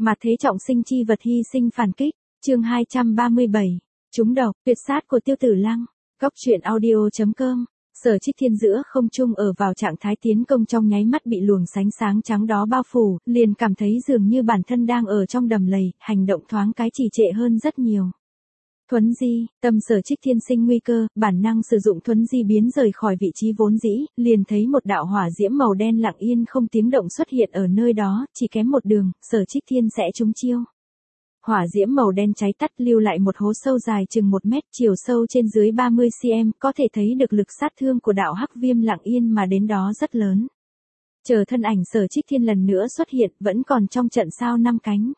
Mà thế trọng sinh chi vật hy sinh phản kích, chương 237, trúng độc, tuyệt sát của Tiêu Tử Lăng, góc truyện audio.com. Sở Trích Thiên giữa không trung ở vào trạng thái tiến công trong nháy mắt bị luồng sánh sáng trắng đó bao phủ, liền cảm thấy dường như bản thân đang ở trong đầm lầy, hành động thoáng cái trì trệ hơn rất nhiều. Thuấn di, tâm Sở Trích Thiên sinh nguy cơ, bản năng sử dụng thuấn di biến rời khỏi vị trí vốn dĩ, liền thấy một đạo hỏa diễm màu đen lặng yên không tiếng động xuất hiện ở nơi đó, chỉ kém một đường, Sở Trích Thiên sẽ trúng chiêu. Hỏa diễm màu đen cháy tắt lưu lại một hố sâu dài chừng 1 mét, chiều sâu trên dưới 30 cm, có thể thấy được lực sát thương của đạo hắc viêm lặng yên mà đến đó rất lớn. Chờ thân ảnh Sở Trích Thiên lần nữa xuất hiện, vẫn còn trong trận sao 5 cánh.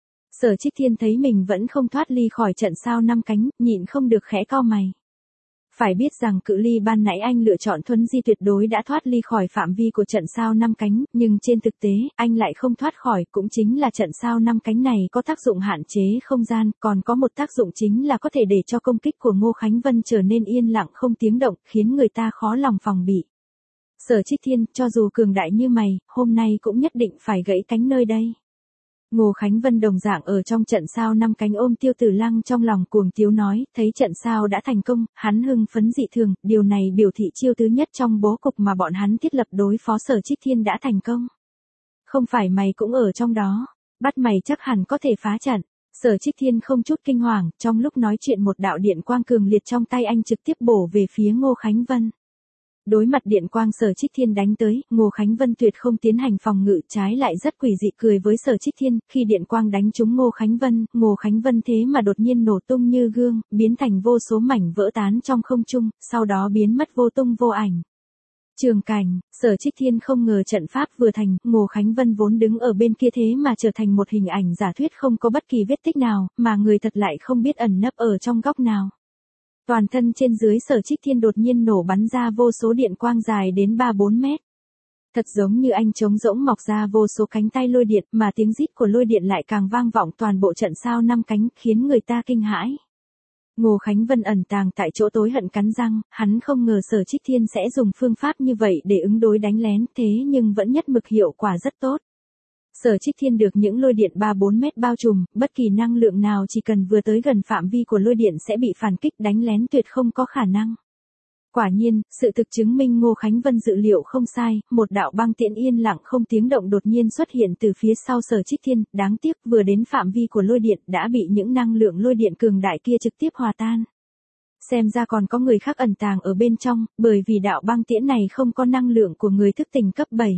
Sở Trích Thiên thấy mình vẫn không thoát ly khỏi trận sao 5 cánh, nhịn không được khẽ cau mày. Phải biết rằng cự ly ban nãy anh lựa chọn thuấn di tuyệt đối đã thoát ly khỏi phạm vi của trận sao 5 cánh, nhưng trên thực tế, anh lại không thoát khỏi, cũng chính là trận sao 5 cánh này có tác dụng hạn chế không gian, còn có một tác dụng chính là có thể để cho công kích của Ngô Khánh Vân trở nên yên lặng không tiếng động, khiến người ta khó lòng phòng bị. Sở Trích Thiên, cho dù cường đại như mày, hôm nay cũng nhất định phải gãy cánh nơi đây. Ngô Khánh Vân đồng dạng ở trong trận sao 5 cánh ôm Tiêu Tử Lăng trong lòng cuồng tiếu nói, thấy trận sao đã thành công, hắn hưng phấn dị thường, điều này biểu thị chiêu thứ nhất trong bố cục mà bọn hắn thiết lập đối phó Sở Trích Thiên đã thành công. Không phải mày cũng ở trong đó, bắt mày chắc hẳn có thể phá trận. Sở Trích Thiên không chút kinh hoàng, trong lúc nói chuyện một đạo điện quang cường liệt trong tay anh trực tiếp bổ về phía Ngô Khánh Vân. Đối mặt điện quang Sở Trích Thiên đánh tới, Ngô Khánh Vân tuyệt không tiến hành phòng ngự, trái lại rất quỷ dị cười với Sở Trích Thiên, khi điện quang đánh trúng Ngô Khánh Vân thế mà đột nhiên nổ tung như gương, biến thành vô số mảnh vỡ tán trong không trung, sau đó biến mất vô tung vô ảnh. Trường cảnh, Sở Trích Thiên không ngờ trận pháp vừa thành, Ngô Khánh Vân vốn đứng ở bên kia thế mà trở thành một hình ảnh giả thuyết không có bất kỳ vết tích nào, mà người thật lại không biết ẩn nấp ở trong góc nào. Toàn thân trên dưới Sở Trích Thiên đột nhiên nổ bắn ra vô số điện quang dài đến 3-4 mét. Thật giống như anh trống rỗng mọc ra vô số cánh tay lôi điện, mà tiếng rít của lôi điện lại càng vang vọng toàn bộ trận sao 5 cánh, khiến người ta kinh hãi. Ngô Khánh Vân ẩn tàng tại chỗ tối hận cắn răng, hắn không ngờ Sở Trích Thiên sẽ dùng phương pháp như vậy để ứng đối đánh lén, thế nhưng vẫn nhất mực hiệu quả rất tốt. Sở Trích Thiên được những lôi điện 3-4 mét bao trùm, bất kỳ năng lượng nào chỉ cần vừa tới gần phạm vi của lôi điện sẽ bị phản kích, đánh lén tuyệt không có khả năng. Quả nhiên, sự thực chứng minh Ngô Khánh Vân dự liệu không sai, một đạo băng tiễn yên lặng không tiếng động đột nhiên xuất hiện từ phía sau Sở Trích Thiên, đáng tiếc vừa đến phạm vi của lôi điện đã bị những năng lượng lôi điện cường đại kia trực tiếp hòa tan. Xem ra còn có người khác ẩn tàng ở bên trong, bởi vì đạo băng tiễn này không có năng lượng của người thức tỉnh cấp 7.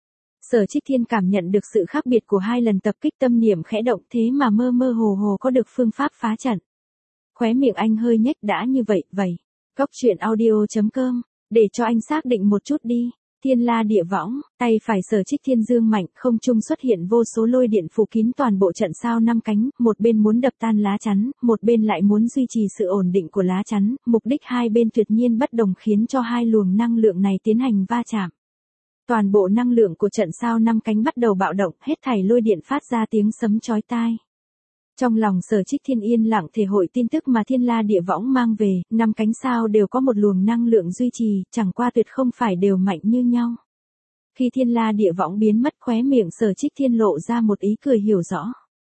Sở Trích Thiên cảm nhận được sự khác biệt của 2 lần tập kích, tâm niệm khẽ động, thế mà mơ mơ hồ hồ có được phương pháp phá trận. Khóe miệng anh hơi nhếch, đã như vậy, góc truyện audio.com, để cho anh xác định một chút đi. Thiên la địa võng, tay phải Sở Trích Thiên dương mạnh, không trung xuất hiện vô số lôi điện phủ kín toàn bộ trận sao 5 cánh, một bên muốn đập tan lá chắn, một bên lại muốn duy trì sự ổn định của lá chắn, mục đích hai bên tuyệt nhiên bất đồng khiến cho hai luồng năng lượng này tiến hành va chạm. Toàn bộ năng lượng của trận sao 5 cánh bắt đầu bạo động, hết thảy lôi điện phát ra tiếng sấm chói tai. Trong lòng Sở Trích Thiên yên lặng thể hội tin tức mà Thiên La Địa Võng mang về, 5 cánh sao đều có một luồng năng lượng duy trì, chẳng qua tuyệt không phải đều mạnh như nhau. Khi Thiên La Địa Võng biến mất, khóe miệng Sở Trích Thiên lộ ra một ý cười hiểu rõ.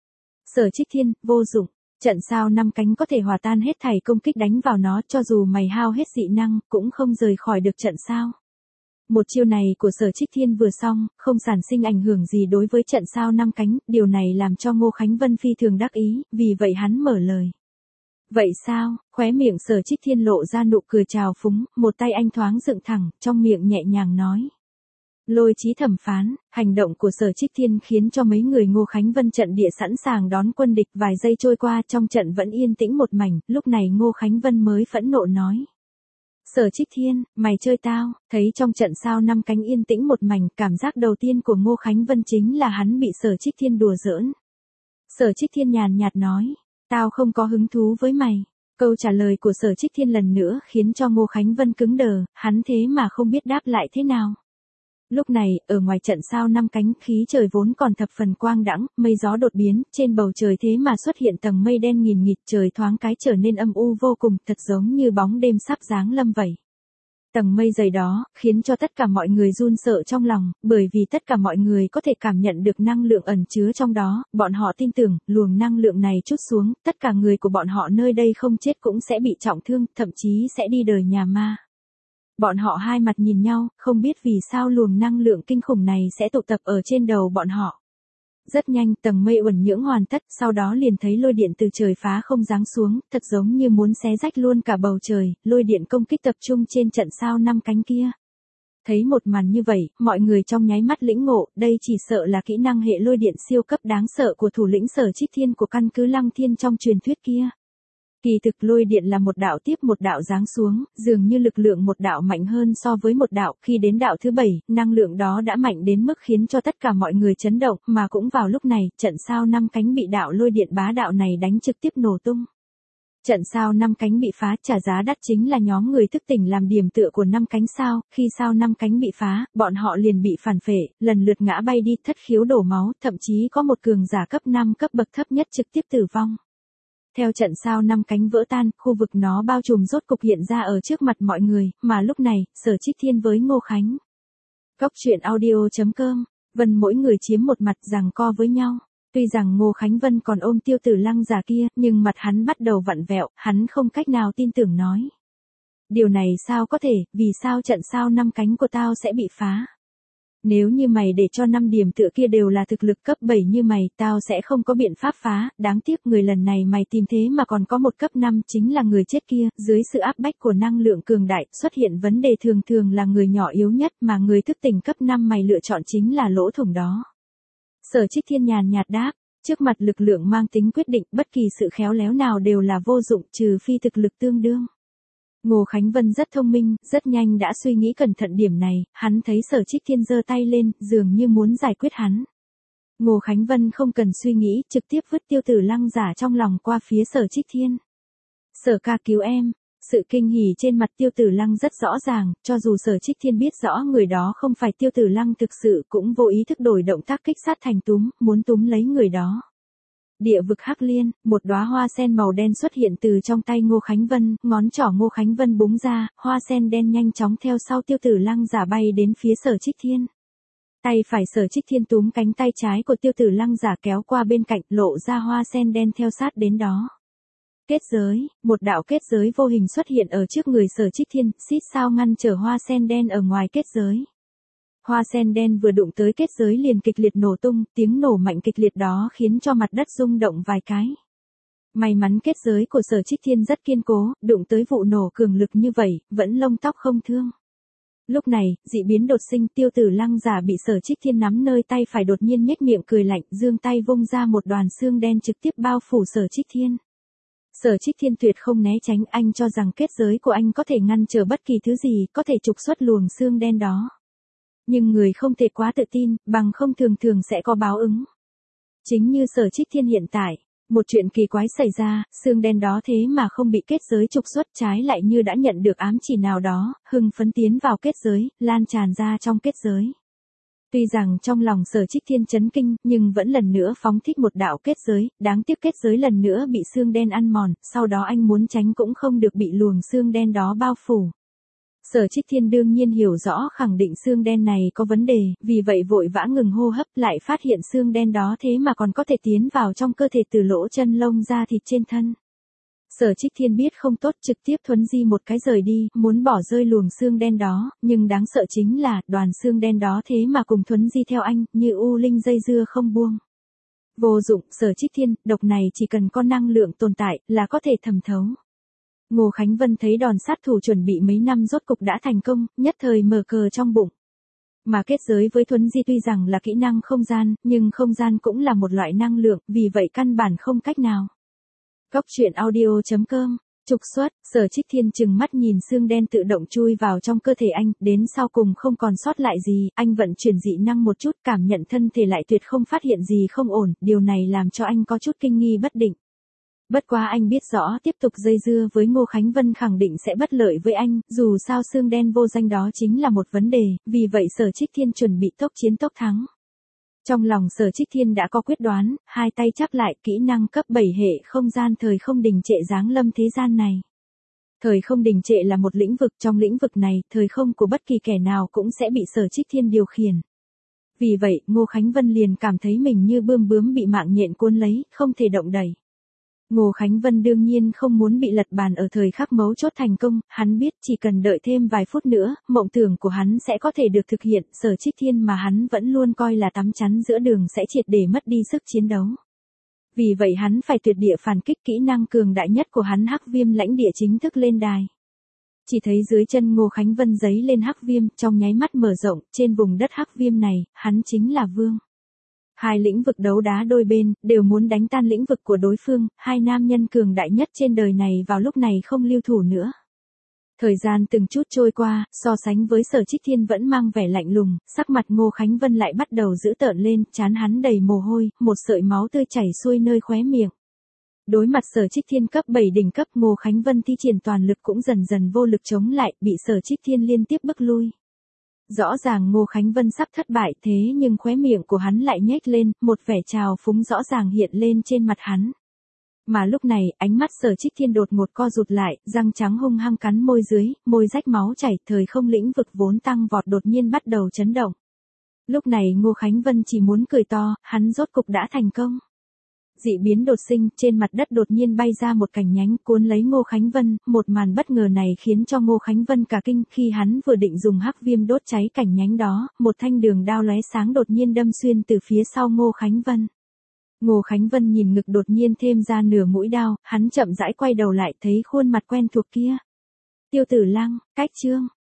Sở Trích Thiên, vô dụng, trận sao 5 cánh có thể hòa tan hết thảy công kích đánh vào nó, cho dù mày hao hết dị năng, cũng không rời khỏi được trận sao. Một chiêu này của Sở Trích Thiên vừa xong, không sản sinh ảnh hưởng gì đối với trận sao 5 cánh, điều này làm cho Ngô Khánh Vân phi thường đắc ý, vì vậy hắn mở lời. Vậy sao, khóe miệng Sở Trích Thiên lộ ra nụ cười trào phúng, một tay anh thoáng dựng thẳng, trong miệng nhẹ nhàng nói. Lôi Chí thẩm phán, hành động của Sở Trích Thiên khiến cho mấy người Ngô Khánh Vân trận địa sẵn sàng đón quân địch, vài giây trôi qua trong trận vẫn yên tĩnh một mảnh, lúc này Ngô Khánh Vân mới phẫn nộ nói. Sở Trích Thiên, mày chơi tao, thấy trong trận sao 5 cánh yên tĩnh một mảnh, cảm giác đầu tiên của Ngô Khánh Vân chính là hắn bị Sở Trích Thiên đùa giỡn. Sở Trích Thiên nhàn nhạt nói, tao không có hứng thú với mày. Câu trả lời của Sở Trích Thiên lần nữa khiến cho Ngô Khánh Vân cứng đờ, hắn thế mà không biết đáp lại thế nào. Lúc này, ở ngoài trận sao 5 cánh, khí trời vốn còn thập phần quang đãng, mây gió đột biến, trên bầu trời thế mà xuất hiện tầng mây đen nghìn nghịt, trời thoáng cái trở nên âm u vô cùng, thật giống như bóng đêm sắp giáng lâm vậy. Tầng mây dày đó, khiến cho tất cả mọi người run sợ trong lòng, bởi vì tất cả mọi người có thể cảm nhận được năng lượng ẩn chứa trong đó, bọn họ tin tưởng, luồng năng lượng này trút xuống, tất cả người của bọn họ nơi đây không chết cũng sẽ bị trọng thương, thậm chí sẽ đi đời nhà ma. Bọn họ hai mặt nhìn nhau, không biết vì sao luồng năng lượng kinh khủng này sẽ tụ tập ở trên đầu bọn họ. Rất nhanh tầng mây uẩn nhưỡng hoàn tất, sau đó liền thấy lôi điện từ trời phá không giáng xuống, thật giống như muốn xé rách luôn cả bầu trời, lôi điện công kích tập trung trên trận sao 5 cánh kia. Thấy một màn như vậy, mọi người trong nháy mắt lĩnh ngộ, đây chỉ sợ là kỹ năng hệ lôi điện siêu cấp đáng sợ của thủ lĩnh Sở Trích Thiên của căn cứ Lăng Thiên trong truyền thuyết kia. Kỳ thực lôi điện là một đạo tiếp một đạo giáng xuống, dường như lực lượng một đạo mạnh hơn so với một đạo, khi đến đạo thứ 7, năng lượng đó đã mạnh đến mức khiến cho tất cả mọi người chấn động, mà cũng vào lúc này, trận sao 5 cánh bị đạo lôi điện bá đạo này đánh trực tiếp nổ tung. Trận sao 5 cánh bị phá, trả giá đắt chính là nhóm người thức tỉnh làm điểm tựa của 5 cánh sao, khi sao 5 cánh bị phá, bọn họ liền bị phản phệ, lần lượt ngã bay đi, thất khiếu đổ máu, thậm chí có một cường giả cấp 5 cấp bậc thấp nhất trực tiếp tử vong. Theo trận sao 5 cánh vỡ tan, khu vực nó bao trùm rốt cục hiện ra ở trước mặt mọi người, mà lúc này, Sở Trích Thiên với Ngô Khánh. Góc truyện audio.com, Vân mỗi người chiếm một mặt giằng co với nhau. Tuy rằng Ngô Khánh Vân còn ôm Tiêu Tử Lăng giả kia, nhưng mặt hắn bắt đầu vặn vẹo, hắn không cách nào tin tưởng nói. Điều này sao có thể, vì sao trận sao 5 cánh của tao sẽ bị phá? Nếu như mày để cho 5 điểm tựa kia đều là thực lực cấp 7 như mày, tao sẽ không có biện pháp phá, đáng tiếc người lần này mày tìm thế mà còn có một cấp 5 chính là người chết kia, dưới sự áp bách của năng lượng cường đại, xuất hiện vấn đề thường thường là người nhỏ yếu nhất mà người thức tỉnh cấp 5 mày lựa chọn chính là lỗ thủng đó. Sở Trích Thiên nhàn nhạt đáp, trước mặt lực lượng mang tính quyết định, bất kỳ sự khéo léo nào đều là vô dụng trừ phi thực lực tương đương. Ngô Khánh Vân rất thông minh, rất nhanh đã suy nghĩ cẩn thận điểm này, hắn thấy Sở Trích Thiên giơ tay lên, dường như muốn giải quyết hắn. Ngô Khánh Vân không cần suy nghĩ, trực tiếp vứt Tiêu Tử Lăng giả trong lòng qua phía Sở Trích Thiên. Sở ca cứu em. Sự kinh hỉ trên mặt Tiêu Tử Lăng rất rõ ràng, cho dù Sở Trích Thiên biết rõ người đó không phải Tiêu Tử Lăng thực sự cũng vô ý thức đổi động tác kích sát thành túm, muốn túm lấy người đó. Địa vực Hắc Liên, một đóa hoa sen màu đen xuất hiện từ trong tay Ngô Khánh Vân, ngón trỏ Ngô Khánh Vân búng ra, hoa sen đen nhanh chóng theo sau Tiêu Tử Lăng giả bay đến phía Sở Trích Thiên. Tay phải Sở Trích Thiên túm cánh tay trái của Tiêu Tử Lăng giả kéo qua bên cạnh, lộ ra hoa sen đen theo sát đến đó. Kết giới, một đạo kết giới vô hình xuất hiện ở trước người Sở Trích Thiên, xít sao ngăn trở hoa sen đen ở ngoài kết giới. Hoa sen đen vừa đụng tới kết giới liền kịch liệt nổ tung, tiếng nổ mạnh kịch liệt đó khiến cho mặt đất rung động vài cái. May mắn kết giới của Sở Trích Thiên rất kiên cố, đụng tới vụ nổ cường lực như vậy, vẫn lông tóc không thương. Lúc này, dị biến đột sinh, Tiêu Tử Lăng giả bị Sở Trích Thiên nắm nơi tay phải đột nhiên nhếch miệng cười lạnh, giương tay vung ra một đoàn xương đen trực tiếp bao phủ Sở Trích Thiên. Sở Trích Thiên tuyệt không né tránh, anh cho rằng kết giới của anh có thể ngăn trở bất kỳ thứ gì, có thể trục xuất luồng xương đen đó. Nhưng người không thể quá tự tin, bằng không thường thường sẽ có báo ứng. Chính như Sở Trích Thiên hiện tại, một chuyện kỳ quái xảy ra, xương đen đó thế mà không bị kết giới trục xuất, trái lại như đã nhận được ám chỉ nào đó, hưng phấn tiến vào kết giới, lan tràn ra trong kết giới. Tuy rằng trong lòng Sở Trích Thiên chấn kinh, nhưng vẫn lần nữa phóng thích một đạo kết giới, đáng tiếc kết giới lần nữa bị xương đen ăn mòn, sau đó anh muốn tránh cũng không được bị luồng xương đen đó bao phủ. Sở Trích Thiên đương nhiên hiểu rõ khẳng định xương đen này có vấn đề, vì vậy vội vã ngừng hô hấp, lại phát hiện xương đen đó thế mà còn có thể tiến vào trong cơ thể từ lỗ chân lông da thịt trên thân. Sở Trích Thiên biết không tốt, trực tiếp thuấn di một cái rời đi, muốn bỏ rơi luồng xương đen đó, nhưng đáng sợ chính là, đoàn xương đen đó thế mà cùng thuấn di theo anh, như u linh dây dưa không buông. Vô dụng, Sở Trích Thiên, độc này chỉ cần có năng lượng tồn tại, là có thể thẩm thấu. Ngô Khánh Vân thấy đòn sát thủ chuẩn bị mấy năm rốt cục đã thành công, nhất thời mở cờ trong bụng. Mà kết giới với thuấn di tuy rằng là kỹ năng không gian, nhưng không gian cũng là một loại năng lượng, vì vậy căn bản không cách nào. Góc truyện audio.com, trục xuất, Sở Trích Thiên chừng mắt nhìn xương đen tự động chui vào trong cơ thể anh, đến sau cùng không còn sót lại gì, anh vận chuyển dị năng một chút, cảm nhận thân thể lại tuyệt không phát hiện gì không ổn, điều này làm cho anh có chút kinh nghi bất định. Bất quá anh biết rõ tiếp tục dây dưa với Ngô Khánh Vân khẳng định sẽ bất lợi với anh, dù sao xương đen vô danh đó chính là một vấn đề, vì vậy Sở Trích Thiên chuẩn bị tốc chiến tốc thắng. Trong lòng Sở Trích Thiên đã có quyết đoán, hai tay chắp lại, kỹ năng cấp 7 hệ không gian thời không đình trệ giáng lâm thế gian này. Thời không đình trệ là một lĩnh vực, trong lĩnh vực này, thời không của bất kỳ kẻ nào cũng sẽ bị Sở Trích Thiên điều khiển. Vì vậy, Ngô Khánh Vân liền cảm thấy mình như bươm bướm bị mạng nhện cuốn lấy, không thể động đậy. Ngô Khánh Vân đương nhiên không muốn bị lật bàn ở thời khắc mấu chốt thành công, hắn biết chỉ cần đợi thêm vài phút nữa, mộng tưởng của hắn sẽ có thể được thực hiện, Sở Trích Thiên mà hắn vẫn luôn coi là tấm chắn giữa đường sẽ triệt để mất đi sức chiến đấu. Vì vậy hắn phải tuyệt địa phản kích, kỹ năng cường đại nhất của hắn Hắc Viêm lãnh địa chính thức lên đài. Chỉ thấy dưới chân Ngô Khánh Vân giấy lên hắc viêm, trong nháy mắt mở rộng, trên vùng đất hắc viêm này, hắn chính là vương. Hai lĩnh vực đấu đá đôi bên, đều muốn đánh tan lĩnh vực của đối phương, hai nam nhân cường đại nhất trên đời này vào lúc này không lưu thủ nữa. Thời gian từng chút trôi qua, so sánh với Sở Trích Thiên vẫn mang vẻ lạnh lùng, sắc mặt Ngô Khánh Vân lại bắt đầu dữ tợn lên, trán hắn đầy mồ hôi, một sợi máu tươi chảy xuôi nơi khóe miệng. Đối mặt Sở Trích Thiên cấp 7 đỉnh cấp, Ngô Khánh Vân thi triển toàn lực cũng dần dần vô lực chống lại, bị Sở Trích Thiên liên tiếp bức lui. Rõ ràng Ngô Khánh Vân sắp thất bại, thế nhưng khóe miệng của hắn lại nhếch lên, một vẻ trào phúng rõ ràng hiện lên trên mặt hắn. Mà lúc này, ánh mắt Sở Trích Thiên đột ngột co rụt lại, răng trắng hung hăng cắn môi dưới, môi rách máu chảy, thời không lĩnh vực vốn tăng vọt đột nhiên bắt đầu chấn động. Lúc này Ngô Khánh Vân chỉ muốn cười to, hắn rốt cục đã thành công. Dị biến đột sinh, trên mặt đất đột nhiên bay ra một cành nhánh cuốn lấy Ngô Khánh Vân, một màn bất ngờ này khiến cho Ngô Khánh Vân cả kinh, khi hắn vừa định dùng hắc viêm đốt cháy cành nhánh đó, một thanh đường đao lóe sáng đột nhiên đâm xuyên từ phía sau Ngô Khánh Vân. Ngô Khánh Vân nhìn ngực đột nhiên thêm ra nửa mũi đao, hắn chậm rãi quay đầu lại thấy khuôn mặt quen thuộc kia. Tiêu Tử Lăng, Cách Chương.